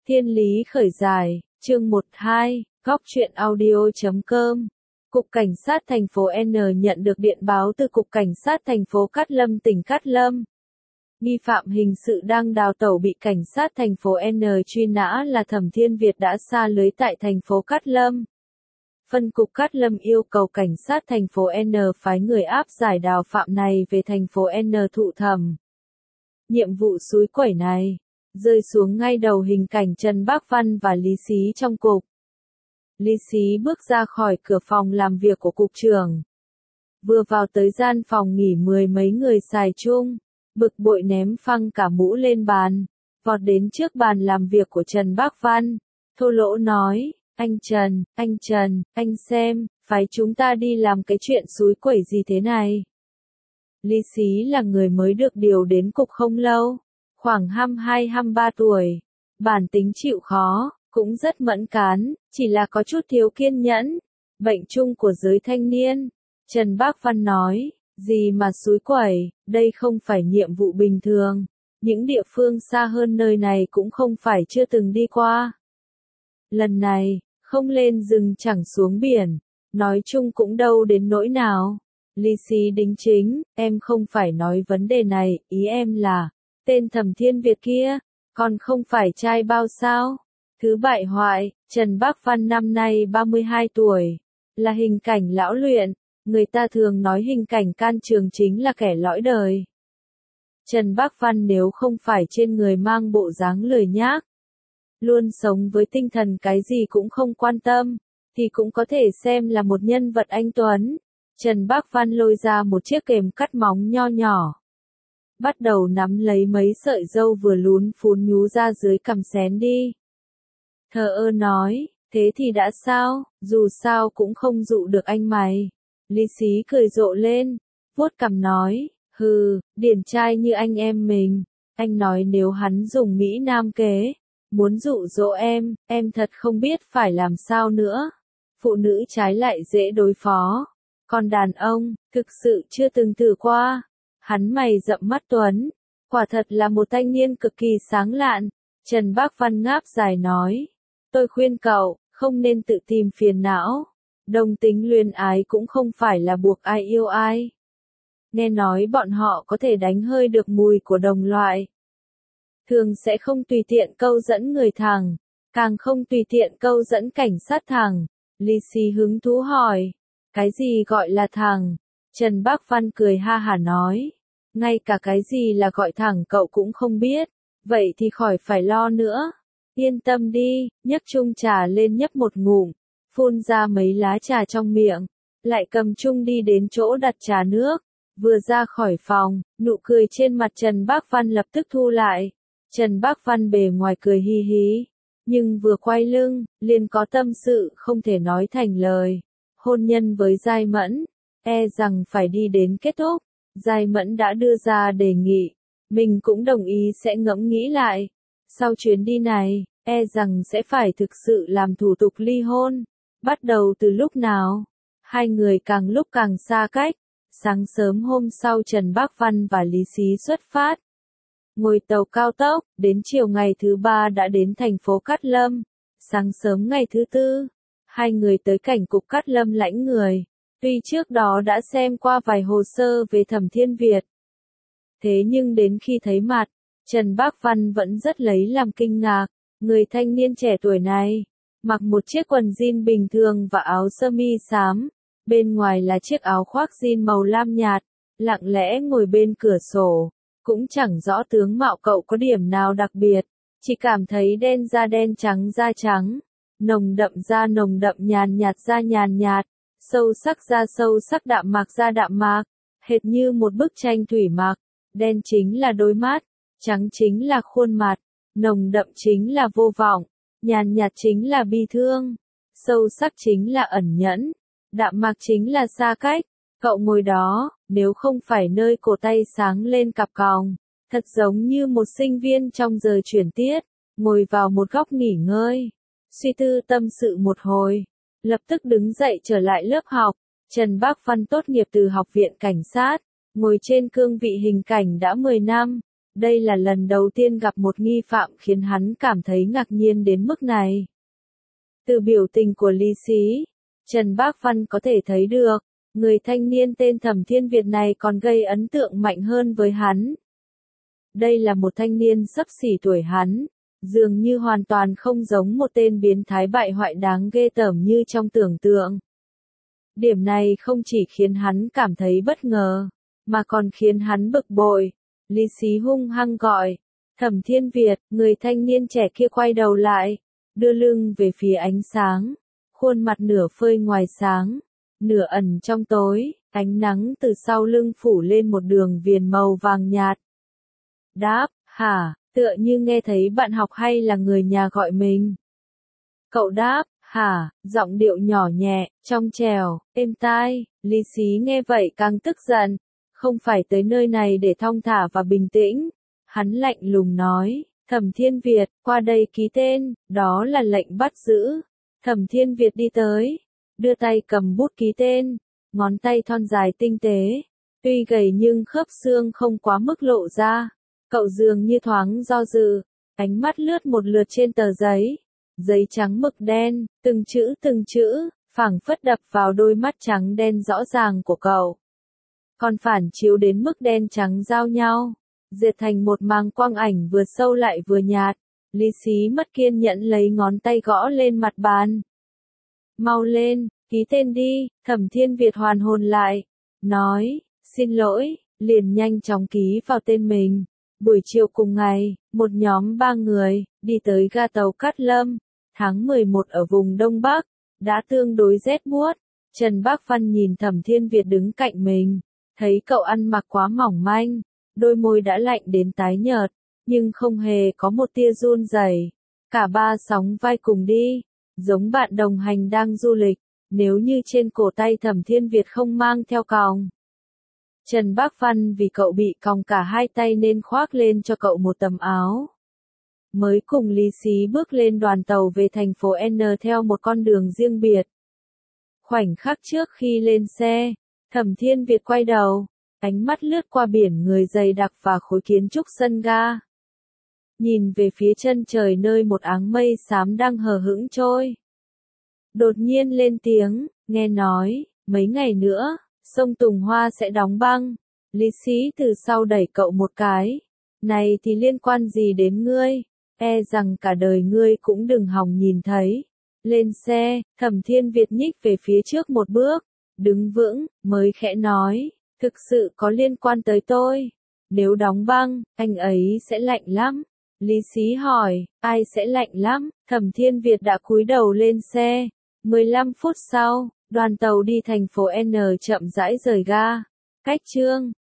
Thiên lý khởi giải, chương 12, góc truyện audio.com. Cục Cảnh sát thành phố N nhận được điện báo từ Cục Cảnh sát thành phố Cát Lâm tỉnh Cát Lâm. Nghi phạm hình sự đang đào tẩu bị Cảnh sát thành phố N truy nã là Thẩm Thiên Việt đã sa lưới tại thành phố Cát Lâm. Phân cục Cát Lâm yêu cầu Cảnh sát thành phố N phái người áp giải đào phạm này về thành phố N thụ thẩm. Nhiệm vụ xúi quẩy này rơi xuống ngay đầu hình cảnh Trần Bác Văn và Lý Xí trong cục. Lý Xí bước ra khỏi cửa phòng làm việc của cục trưởng. Vừa vào tới gian phòng nghỉ mười mấy người xài chung, bực bội ném phăng cả mũ lên bàn, vọt đến trước bàn làm việc của Trần Bác Văn, thô lỗ nói, anh Trần, anh xem, phái chúng ta đi làm cái chuyện xúi quẩy gì thế này. Lý Xí là người mới được điều đến cục không lâu, khoảng 22-23 tuổi, bản tính chịu khó, cũng rất mẫn cán, chỉ là có chút thiếu kiên nhẫn, bệnh chung của giới thanh niên. Trần Bác Văn nói, gì mà xúi quẩy, đây không phải nhiệm vụ bình thường, những địa phương xa hơn nơi này cũng không phải chưa từng đi qua. Lần này, không lên rừng chẳng xuống biển, nói chung cũng đâu đến nỗi nào. Lý Xí đính chính, em không phải nói vấn đề này, ý em là, tên Thẩm Thiên Việt kia, còn không phải trai bao sao. Thứ bại hoại, Trần Bác Văn năm nay 32 tuổi, là hình cảnh lão luyện, người ta thường nói hình cảnh can trường chính là kẻ lõi đời. Trần Bác Văn nếu không phải trên người mang bộ dáng lười nhác, luôn sống với tinh thần cái gì cũng không quan tâm, thì cũng có thể xem là một nhân vật anh tuấn. Trần Bác Văn lôi ra một chiếc kềm cắt móng nho nhỏ, bắt đầu nắm lấy mấy sợi râu vừa lún phún nhú ra dưới cằm xén đi. Thờ ơ nói, thế thì đã sao, dù sao cũng không dụ được anh mày. Lý Xí cười rộ lên, vuốt cằm nói, hừ, điển trai như anh em mình, anh nói nếu hắn dùng Mỹ Nam kế, muốn dụ dỗ em thật không biết phải làm sao nữa. Phụ nữ trái lại dễ đối phó, còn đàn ông, thực sự chưa từng thử qua. Hắn mày rậm mắt tuấn, quả thật là một thanh niên cực kỳ sáng lạn. Trần Bác Văn ngáp dài nói, tôi khuyên cậu, không nên tự tìm phiền não. Đồng tính luyến ái cũng không phải là buộc ai yêu ai. Nghe nói bọn họ có thể đánh hơi được mùi của đồng loại. Thường sẽ không tùy tiện câu dẫn người thẳng, càng không tùy tiện câu dẫn cảnh sát thẳng. Lý Xí hứng thú hỏi, cái gì gọi là thẳng? Trần Bác Văn cười ha hả nói, ngay cả cái gì là gọi thẳng cậu cũng không biết, vậy thì khỏi phải lo nữa. Yên tâm đi, nhấc chung trà lên nhấp một ngụm, phun ra mấy lá trà trong miệng, lại cầm chung đi đến chỗ đặt trà nước. Vừa ra khỏi phòng, nụ cười trên mặt Trần Bác Văn lập tức thu lại. Trần Bác Văn bề ngoài cười hi hí, nhưng vừa quay lưng, liền có tâm sự không thể nói thành lời. Hôn nhân với Giai Mẫn, e rằng phải đi đến kết thúc. Giai Mẫn đã đưa ra đề nghị, mình cũng đồng ý sẽ ngẫm nghĩ lại. Sau chuyến đi này, e rằng sẽ phải thực sự làm thủ tục ly hôn. Bắt đầu từ lúc nào? Hai người càng lúc càng xa cách. Sáng sớm hôm sau Trần Bác Văn và Lý Xí xuất phát. Ngồi tàu cao tốc, đến chiều ngày thứ ba đã đến thành phố Cát Lâm. Sáng sớm ngày thứ tư, hai người tới cảnh cục Cát Lâm lãnh người. Tuy trước đó đã xem qua vài hồ sơ về Thẩm Thiên Việt. Thế nhưng đến khi thấy mặt, Trần Bác Văn vẫn rất lấy làm kinh ngạc. Người thanh niên trẻ tuổi này, mặc một chiếc quần jean bình thường và áo sơ mi xám. Bên ngoài là chiếc áo khoác jean màu lam nhạt, lặng lẽ ngồi bên cửa sổ. Cũng chẳng rõ tướng mạo cậu có điểm nào đặc biệt, chỉ cảm thấy đen da đen trắng da trắng, nồng đậm da nồng đậm nhàn nhạt da nhàn nhạt, sâu sắc da sâu sắc đạm mạc da đạm mạc, hệt như một bức tranh thủy mặc. Đen chính là đôi mắt, trắng chính là khuôn mặt, nồng đậm chính là vô vọng, nhàn nhạt chính là bi thương, sâu sắc chính là ẩn nhẫn, đạm mạc chính là xa cách. Cậu ngồi đó, nếu không phải nơi cổ tay sáng lên cặp còng, thật giống như một sinh viên trong giờ chuyển tiết, ngồi vào một góc nghỉ ngơi, suy tư tâm sự một hồi, lập tức đứng dậy trở lại lớp học. Trần Bác Văn tốt nghiệp từ Học viện Cảnh sát, ngồi trên cương vị hình cảnh đã 10 năm, Đây là lần đầu tiên gặp một nghi phạm khiến hắn cảm thấy ngạc nhiên đến mức này. Từ biểu tình của Lý Xí, Trần Bác Văn có thể thấy được, người thanh niên tên Thẩm Thiên Việt này còn gây ấn tượng mạnh hơn với hắn. Đây là một thanh niên xấp xỉ tuổi hắn, dường như hoàn toàn không giống một tên biến thái bại hoại đáng ghê tởm như trong tưởng tượng. Điểm này không chỉ khiến hắn cảm thấy bất ngờ, mà còn khiến hắn bực bội. Lý Xí hung hăng gọi, Thẩm Thiên Việt, người thanh niên trẻ kia quay đầu lại, đưa lưng về phía ánh sáng, khuôn mặt nửa phơi ngoài sáng, nửa ẩn trong tối, ánh nắng từ sau lưng phủ lên một đường viền màu vàng nhạt. Đáp, hả, tựa như nghe thấy bạn học hay là người nhà gọi mình. Cậu đáp, hả, giọng điệu nhỏ nhẹ, trong trẻo, êm tai. Lý Xí nghe vậy càng tức giận, không phải tới nơi này để thong thả và bình tĩnh. Hắn lạnh lùng nói, Thẩm Thiên Việt, qua đây ký tên, đó là lệnh bắt giữ. Thẩm Thiên Việt đi tới, đưa tay cầm bút ký tên, ngón tay thon dài tinh tế, tuy gầy nhưng khớp xương không quá mức lộ ra. Cậu dường như thoáng do dự, ánh mắt lướt một lượt trên tờ giấy, giấy trắng mực đen, từng chữ, phảng phất đập vào đôi mắt trắng đen rõ ràng của cậu. Còn phản chiếu đến mức đen trắng giao nhau, dệt thành một màng quang ảnh vừa sâu lại vừa nhạt. Lý Xí mất kiên nhẫn lấy ngón tay gõ lên mặt bàn. Mau lên, ký tên đi. Thẩm Thiên Việt hoàn hồn lại, nói, xin lỗi, liền nhanh chóng ký vào tên mình. Buổi chiều cùng ngày, một nhóm 3 người, đi tới ga tàu Cát Lâm, tháng 11 ở vùng Đông Bắc, đã tương đối rét buốt. Trần Bác Văn nhìn Thẩm Thiên Việt đứng cạnh mình, thấy cậu ăn mặc quá mỏng manh, đôi môi đã lạnh đến tái nhợt, nhưng không hề có một tia run rẩy. Cả ba sóng vai cùng đi, giống bạn đồng hành đang du lịch, nếu như trên cổ tay Thẩm Thiên Việt không mang theo còng. Trần Bác Văn vì cậu bị còng cả hai tay nên khoác lên cho cậu một tấm áo. Mới cùng Lý Xí bước lên đoàn tàu về thành phố N theo một con đường riêng biệt. Khoảnh khắc trước khi lên xe, Thẩm Thiên Việt quay đầu, ánh mắt lướt qua biển người dày đặc và khối kiến trúc sân ga. Nhìn về phía chân trời nơi một áng mây xám đang hờ hững trôi. Đột nhiên lên tiếng, nghe nói, mấy ngày nữa, sông Tùng Hoa sẽ đóng băng. Lý Xí từ sau đẩy cậu một cái. Này thì liên quan gì đến ngươi? E rằng cả đời ngươi cũng đừng hòng nhìn thấy. Lên xe, Thẩm Thiên Việt nhích về phía trước một bước, đứng vững, mới khẽ nói, thực sự có liên quan tới tôi. Nếu đóng băng, anh ấy sẽ lạnh lắm. Lý Xí hỏi, ai sẽ lạnh lắm? Thẩm Thiên Việt đã cúi đầu lên xe. 15 phút sau, đoàn tàu đi thành phố N chậm rãi rời ga. Cách chương